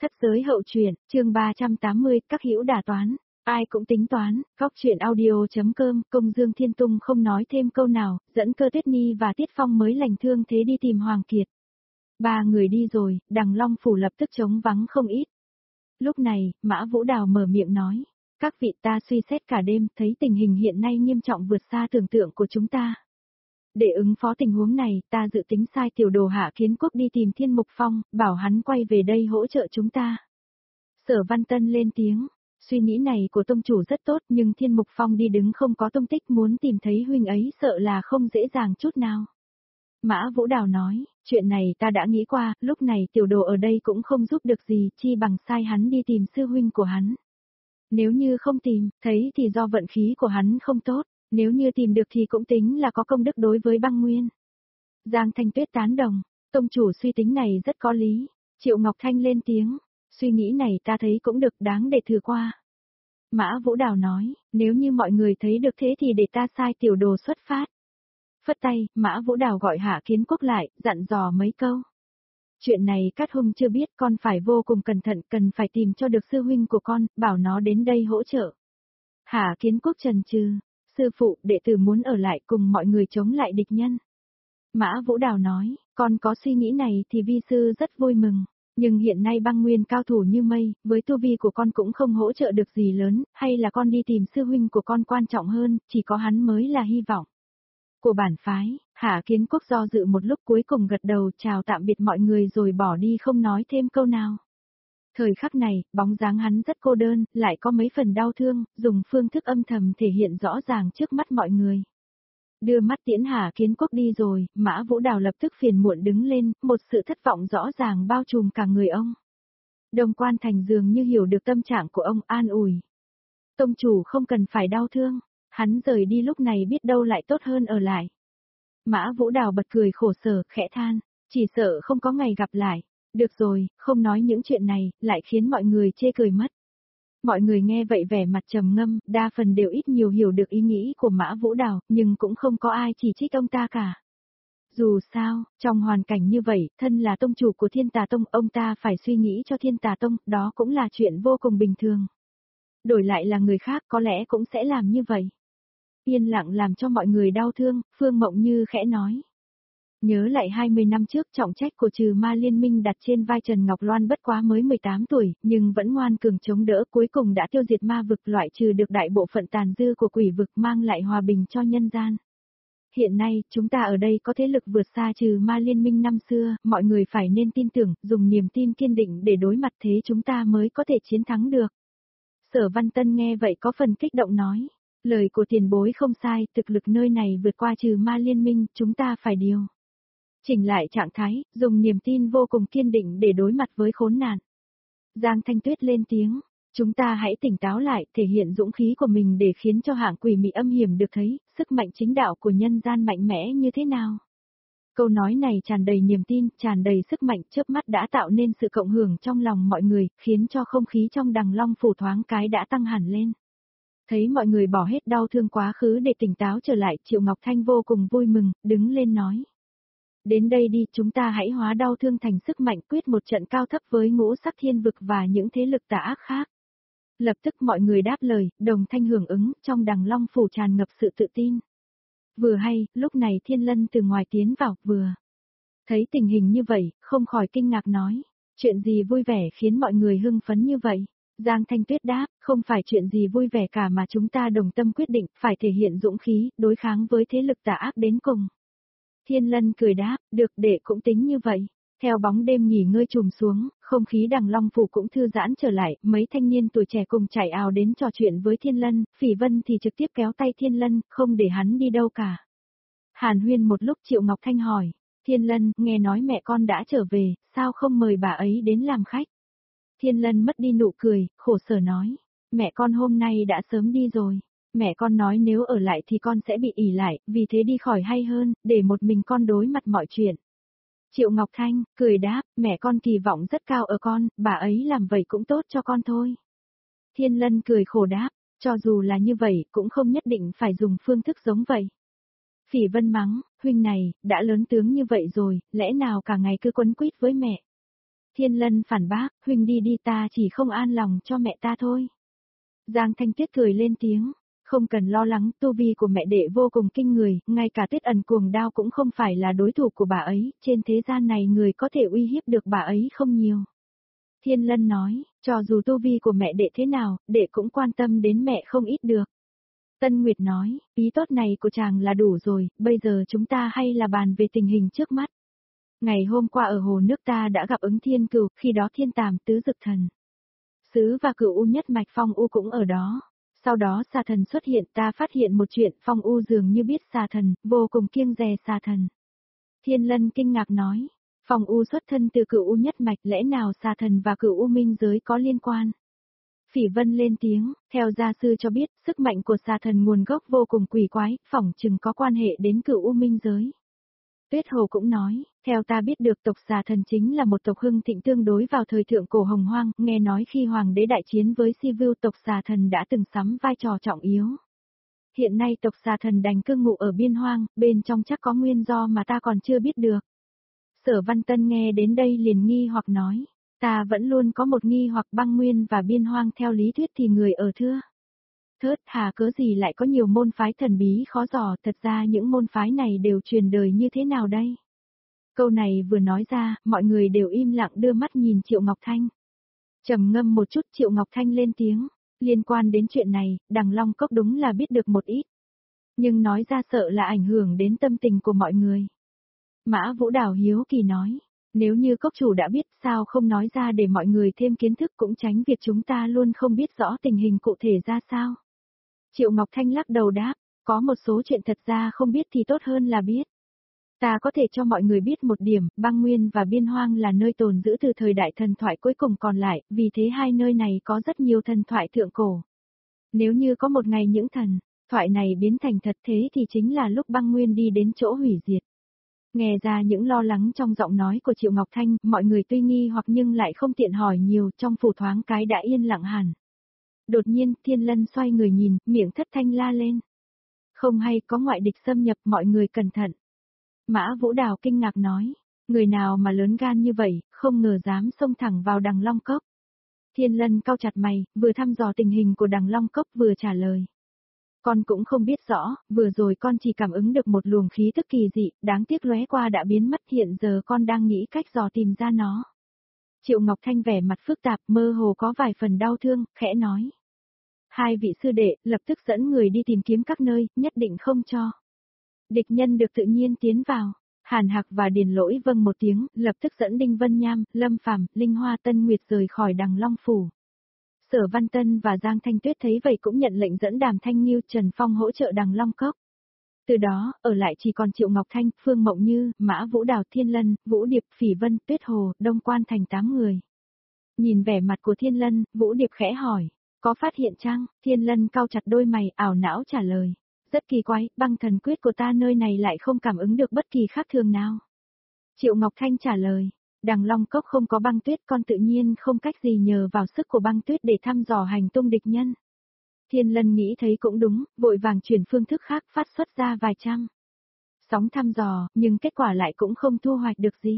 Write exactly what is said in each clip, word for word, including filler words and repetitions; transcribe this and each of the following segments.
Thất giới hậu truyện, chương ba trăm tám mươi, các hữu đả toán, ai cũng tính toán, góc truyện audio.com, Công Dương Thiên Tung không nói thêm câu nào, dẫn Cơ Tuyết Nhi và Tiết Phong mới lành thương thế đi tìm Hoàng Kiệt. Ba người đi rồi, Đằng Long Phủ lập tức trống vắng không ít. Lúc này, Mã Vũ Đào mở miệng nói, các vị ta suy xét cả đêm, thấy tình hình hiện nay nghiêm trọng vượt xa tưởng tượng của chúng ta. Để ứng phó tình huống này, ta dự tính sai tiểu đồ Hạ Kiến Quốc đi tìm Thiên Mục Phong, bảo hắn quay về đây hỗ trợ chúng ta. Sở Văn Tân lên tiếng, suy nghĩ này của tông chủ rất tốt nhưng Thiên Mục Phong đi đứng không có tung tích, muốn tìm thấy huynh ấy sợ là không dễ dàng chút nào. Mã Vũ Đào nói, chuyện này ta đã nghĩ qua, lúc này tiểu đồ ở đây cũng không giúp được gì, chi bằng sai hắn đi tìm sư huynh của hắn. Nếu như không tìm, thấy thì do vận khí của hắn không tốt. Nếu như tìm được thì cũng tính là có công đức đối với băng nguyên. Giang Thanh Tuyết tán đồng, tông chủ suy tính này rất có lý. Triệu Ngọc Thanh lên tiếng, suy nghĩ này ta thấy cũng được, đáng để thử qua. Mã Vũ Đào nói, nếu như mọi người thấy được thế thì để ta sai tiểu đồ xuất phát. Phất tay, Mã Vũ Đào gọi Hạ Kiến Quốc lại, dặn dò mấy câu. Chuyện này Cát Hung chưa biết, con phải vô cùng cẩn thận, cần phải tìm cho được sư huynh của con, bảo nó đến đây hỗ trợ. Hạ Kiến Quốc chần chừ. Sư phụ, đệ tử muốn ở lại cùng mọi người chống lại địch nhân. Mã Vũ Đào nói, con có suy nghĩ này thì vi sư rất vui mừng. Nhưng hiện nay băng nguyên cao thủ như mây, với tu vi của con cũng không hỗ trợ được gì lớn, hay là con đi tìm sư huynh của con quan trọng hơn, chỉ có hắn mới là hy vọng. Của bản phái, Hạ Kiến Quốc do dự một lúc cuối cùng gật đầu chào tạm biệt mọi người rồi bỏ đi không nói thêm câu nào. Thời khắc này, bóng dáng hắn rất cô đơn, lại có mấy phần đau thương, dùng phương thức âm thầm thể hiện rõ ràng trước mắt mọi người. Đưa mắt tiễn Hạ Kiến Quốc đi rồi, Mã Vũ Đào lập tức phiền muộn đứng lên, một sự thất vọng rõ ràng bao trùm cả người ông. Đồng Quan Thành dường như hiểu được tâm trạng của ông, an ủi. Tông chủ không cần phải đau thương, hắn rời đi lúc này biết đâu lại tốt hơn ở lại. Mã Vũ Đào bật cười khổ sở, khẽ than, chỉ sợ không có ngày gặp lại. Được rồi, không nói những chuyện này, lại khiến mọi người chê cười mất. Mọi người nghe vậy vẻ mặt trầm ngâm, đa phần đều ít nhiều hiểu được ý nghĩ của Mã Vũ Đào, nhưng cũng không có ai chỉ trích ông ta cả. Dù sao, trong hoàn cảnh như vậy, thân là tông chủ của Thiên Tà Tông, ông ta phải suy nghĩ cho Thiên Tà Tông, đó cũng là chuyện vô cùng bình thường. Đổi lại là người khác có lẽ cũng sẽ làm như vậy. Yên lặng làm cho mọi người đau thương, Phương Mộng Như khẽ nói. Nhớ lại hai mươi năm trước trọng trách của Trừ Ma Liên Minh đặt trên vai Trần Ngọc Loan bất quá mới mười tám tuổi, nhưng vẫn ngoan cường chống đỡ, cuối cùng đã tiêu diệt ma vực, loại trừ được đại bộ phận tàn dư của quỷ vực, mang lại hòa bình cho nhân gian. Hiện nay, chúng ta ở đây có thế lực vượt xa Trừ Ma Liên Minh năm xưa, mọi người phải nên tin tưởng, dùng niềm tin kiên định để đối mặt, thế chúng ta mới có thể chiến thắng được. Sở Văn Tân nghe vậy có phần kích động nói, lời của tiền bối không sai, thực lực nơi này vượt qua Trừ Ma Liên Minh, chúng ta phải điều chỉnh lại trạng thái, dùng niềm tin vô cùng kiên định để đối mặt với khốn nạn. Giang Thanh Tuyết lên tiếng, chúng ta hãy tỉnh táo lại, thể hiện dũng khí của mình để khiến cho hạng quỷ mị âm hiểm được thấy, sức mạnh chính đạo của nhân gian mạnh mẽ như thế nào. Câu nói này tràn đầy niềm tin, tràn đầy sức mạnh, chớp mắt đã tạo nên sự cộng hưởng trong lòng mọi người, khiến cho không khí trong Đằng Long Phủ thoáng cái đã tăng hẳn lên. Thấy mọi người bỏ hết đau thương quá khứ để tỉnh táo trở lại, Triệu Ngọc Thanh vô cùng vui mừng, đứng lên nói. Đến đây đi, chúng ta hãy hóa đau thương thành sức mạnh, quyết một trận cao thấp với ngũ sắc thiên vực và những thế lực tà ác khác. Lập tức mọi người đáp lời, đồng thanh hưởng ứng, trong Đằng Long Phủ tràn ngập sự tự tin. Vừa hay, lúc này Thiên Lân từ ngoài tiến vào, vừa thấy tình hình như vậy, không khỏi kinh ngạc nói, chuyện gì vui vẻ khiến mọi người hưng phấn như vậy. Giang Thanh Tuyết đáp, không phải chuyện gì vui vẻ cả mà chúng ta đồng tâm quyết định, phải thể hiện dũng khí, đối kháng với thế lực tà ác đến cùng. Thiên Lân cười đáp, được, đệ cũng tính như vậy. Theo bóng đêm nghỉ ngơi trùm xuống, không khí Đằng Long Phủ cũng thư giãn trở lại, mấy thanh niên tuổi trẻ cùng chạy ào đến trò chuyện với Thiên Lân, Phỉ Vân thì trực tiếp kéo tay Thiên Lân, không để hắn đi đâu cả. Hàn huyên một lúc, Triệu Ngọc Thanh hỏi, Thiên Lân, nghe nói mẹ con đã trở về, sao không mời bà ấy đến làm khách? Thiên Lân mất đi nụ cười, khổ sở nói, mẹ con hôm nay đã sớm đi rồi. Mẹ con nói nếu ở lại thì con sẽ bị ỷ lại, vì thế đi khỏi hay hơn, để một mình con đối mặt mọi chuyện. Triệu Ngọc Thanh, cười đáp, mẹ con kỳ vọng rất cao ở con, bà ấy làm vậy cũng tốt cho con thôi. Thiên Lân cười khổ đáp, cho dù là như vậy, cũng không nhất định phải dùng phương thức giống vậy. Phỉ Vân mắng, huynh này, đã lớn tướng như vậy rồi, lẽ nào cả ngày cứ quấn quýt với mẹ. Thiên Lân phản bác, huynh đi đi ta chỉ không an lòng cho mẹ ta thôi. Giang Thanh Tuyết cười lên tiếng, không cần lo lắng, tu vi của mẹ đệ vô cùng kinh người, ngay cả Tiết Ẩn cuồng đao cũng không phải là đối thủ của bà ấy, trên thế gian này người có thể uy hiếp được bà ấy không nhiều. Thiên Lân nói, cho dù tu vi của mẹ đệ thế nào, đệ cũng quan tâm đến mẹ không ít được. Tân Nguyệt nói, ý tốt này của chàng là đủ rồi, bây giờ chúng ta hay là bàn về tình hình trước mắt. Ngày hôm qua ở hồ nước ta đã gặp ứng thiên cửu, khi đó thiên tàm tứ dực thần. Sứ và cửu u nhất mạch phong u cũng ở đó. Sau đó xà thần xuất hiện, ta phát hiện một chuyện, phong u dường như biết xà thần, vô cùng kiêng dè xà thần. Thiên Lân kinh ngạc nói, phong u xuất thân từ cửu u nhất mạch, lẽ nào xà thần và cửu u minh giới có liên quan? Phỉ Vân lên tiếng, theo gia sư cho biết, sức mạnh của xà thần nguồn gốc vô cùng quỷ quái, phỏng chừng có quan hệ đến cửu u minh giới. Tuyết Hồ cũng nói, theo ta biết được tộc xà thần chính là một tộc hưng thịnh tương đối vào thời thượng cổ hồng hoang, nghe nói khi hoàng đế đại chiến với Si Vưu tộc xà thần đã từng sắm vai trò trọng yếu. Hiện nay tộc xà thần đành cư ngụ ở biên hoang, bên trong chắc có nguyên do mà ta còn chưa biết được. Sở Văn Tân nghe đến đây liền nghi hoặc nói, ta vẫn luôn có một nghi hoặc băng nguyên và biên hoang theo lý thuyết thì người ở thưa. Thớt hà cớ gì lại có nhiều môn phái thần bí khó dò, thật ra những môn phái này đều truyền đời như thế nào đây? Câu này vừa nói ra, mọi người đều im lặng đưa mắt nhìn Triệu Ngọc Thanh. Trầm ngâm một chút Triệu Ngọc Thanh lên tiếng, liên quan đến chuyện này, Đằng Long Cốc đúng là biết được một ít. Nhưng nói ra sợ là ảnh hưởng đến tâm tình của mọi người. Mã Vũ Đào hiếu kỳ nói, nếu như cốc chủ đã biết sao không nói ra để mọi người thêm kiến thức cũng tránh việc chúng ta luôn không biết rõ tình hình cụ thể ra sao. Triệu Ngọc Thanh lắc đầu đáp, có một số chuyện thật ra không biết thì tốt hơn là biết. Ta có thể cho mọi người biết một điểm, băng nguyên và biên hoang là nơi tồn giữ từ thời đại thần thoại cuối cùng còn lại, vì thế hai nơi này có rất nhiều thần thoại thượng cổ. Nếu như có một ngày những thần thoại này biến thành thật thế thì chính là lúc băng nguyên đi đến chỗ hủy diệt. Nghe ra những lo lắng trong giọng nói của Triệu Ngọc Thanh, mọi người tuy nghi hoặc nhưng lại không tiện hỏi nhiều, trong phủ thoáng cái đã yên lặng hẳn. Đột nhiên, Thiên Lân xoay người nhìn, miệng thất thanh la lên. Không hay, có ngoại địch xâm nhập, mọi người cẩn thận. Mã Vũ Đào kinh ngạc nói, người nào mà lớn gan như vậy, không ngờ dám xông thẳng vào Đằng Long Cốc. Thiên Lân cau chặt mày, vừa thăm dò tình hình của Đằng Long Cốc vừa trả lời. Con cũng không biết rõ, vừa rồi con chỉ cảm ứng được một luồng khí tức kỳ dị, đáng tiếc lóe qua đã biến mất, hiện giờ con đang nghĩ cách dò tìm ra nó. Triệu Ngọc Thanh vẻ mặt phức tạp, mơ hồ có vài phần đau thương, khẽ nói. Hai vị sư đệ, lập tức dẫn người đi tìm kiếm các nơi, nhất định không cho địch nhân được tự nhiên tiến vào. Hàn Hạc và Điền Lỗi vâng một tiếng, lập tức dẫn Đinh Vân Nham, Lâm Phàm, Linh Hoa Tân Nguyệt rời khỏi Đằng Long Phủ. Sở Văn Tân và Giang Thanh Tuyết thấy vậy cũng nhận lệnh dẫn Đàm Thanh Nghiêu, Trần Phong hỗ trợ Đằng Long Cốc. Từ đó, ở lại chỉ còn Triệu Ngọc Thanh, Phương Mộng Như, Mã Vũ Đào, Thiên Lân, Vũ Điệp, Phỉ Vân, Tuyết Hồ, Đông Quan thành tám người. Nhìn vẻ mặt của Thiên Lân, Vũ Điệp khẽ hỏi, có phát hiện chăng? Thiên Lân cau chặt đôi mày, ảo não trả lời. Rất kỳ quái, băng thần quyết của ta nơi này lại không cảm ứng được bất kỳ khác thường nào. Triệu Ngọc Thanh trả lời, Đằng Long Cốc không có băng tuyết, con tự nhiên không cách gì nhờ vào sức của băng tuyết để thăm dò hành tung địch nhân. Thiên Lân nghĩ thấy cũng đúng, vội vàng chuyển phương thức khác phát xuất ra vài trăm sóng thăm dò, nhưng kết quả lại cũng không thu hoạch được gì.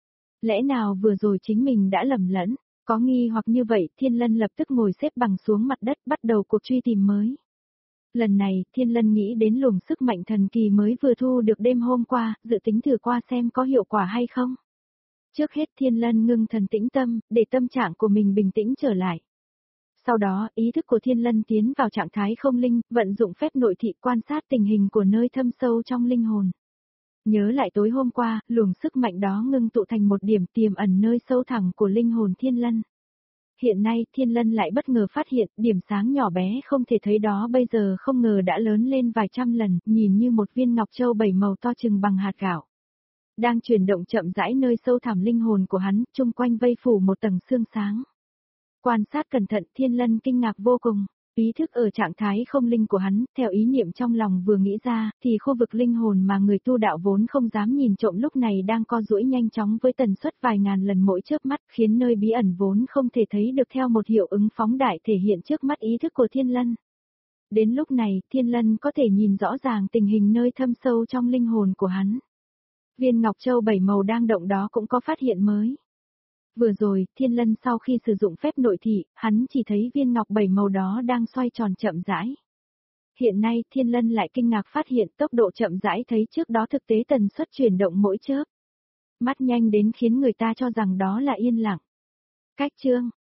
Lẽ nào vừa rồi chính mình đã lầm lẫn? Có nghi hoặc như vậy, Thiên Lân lập tức ngồi xếp bằng xuống mặt đất bắt đầu cuộc truy tìm mới. Lần này, Thiên Lân nghĩ đến luồng sức mạnh thần kỳ mới vừa thu được đêm hôm qua, dự tính thử qua xem có hiệu quả hay không. Trước hết Thiên Lân ngưng thần tĩnh tâm, để tâm trạng của mình bình tĩnh trở lại. Sau đó, ý thức của Thiên Lân tiến vào trạng thái không linh, vận dụng phép nội thị quan sát tình hình của nơi thâm sâu trong linh hồn. Nhớ lại tối hôm qua, luồng sức mạnh đó ngưng tụ thành một điểm tiềm ẩn nơi sâu thẳm của linh hồn Thiên Lân. Hiện nay, Thiên Lân lại bất ngờ phát hiện, điểm sáng nhỏ bé không thể thấy đó bây giờ không ngờ đã lớn lên vài trăm lần, nhìn như một viên ngọc châu bảy màu to chừng bằng hạt gạo. Đang chuyển động chậm rãi nơi sâu thẳm linh hồn của hắn, chung quanh vây phủ một tầng sương sáng. Quan sát cẩn thận, Thiên Lân kinh ngạc vô cùng. Ý thức ở trạng thái không linh của hắn, theo ý niệm trong lòng vừa nghĩ ra, thì khu vực linh hồn mà người tu đạo vốn không dám nhìn trộm lúc này đang co duỗi nhanh chóng với tần suất vài ngàn lần mỗi chớp mắt, khiến nơi bí ẩn vốn không thể thấy được theo một hiệu ứng phóng đại thể hiện trước mắt ý thức của Thiên Lân. Đến lúc này, Thiên Lân có thể nhìn rõ ràng tình hình nơi thâm sâu trong linh hồn của hắn. Viên ngọc châu bảy màu đang động đó cũng có phát hiện mới. Vừa rồi, Thiên Lân sau khi sử dụng phép nội thị, hắn chỉ thấy viên ngọc bảy màu đó đang xoay tròn chậm rãi. Hiện nay, Thiên Lân lại kinh ngạc phát hiện tốc độ chậm rãi thấy trước đó thực tế tần suất chuyển động mỗi chớp. Mắt nhanh đến khiến người ta cho rằng đó là yên lặng. Cách chương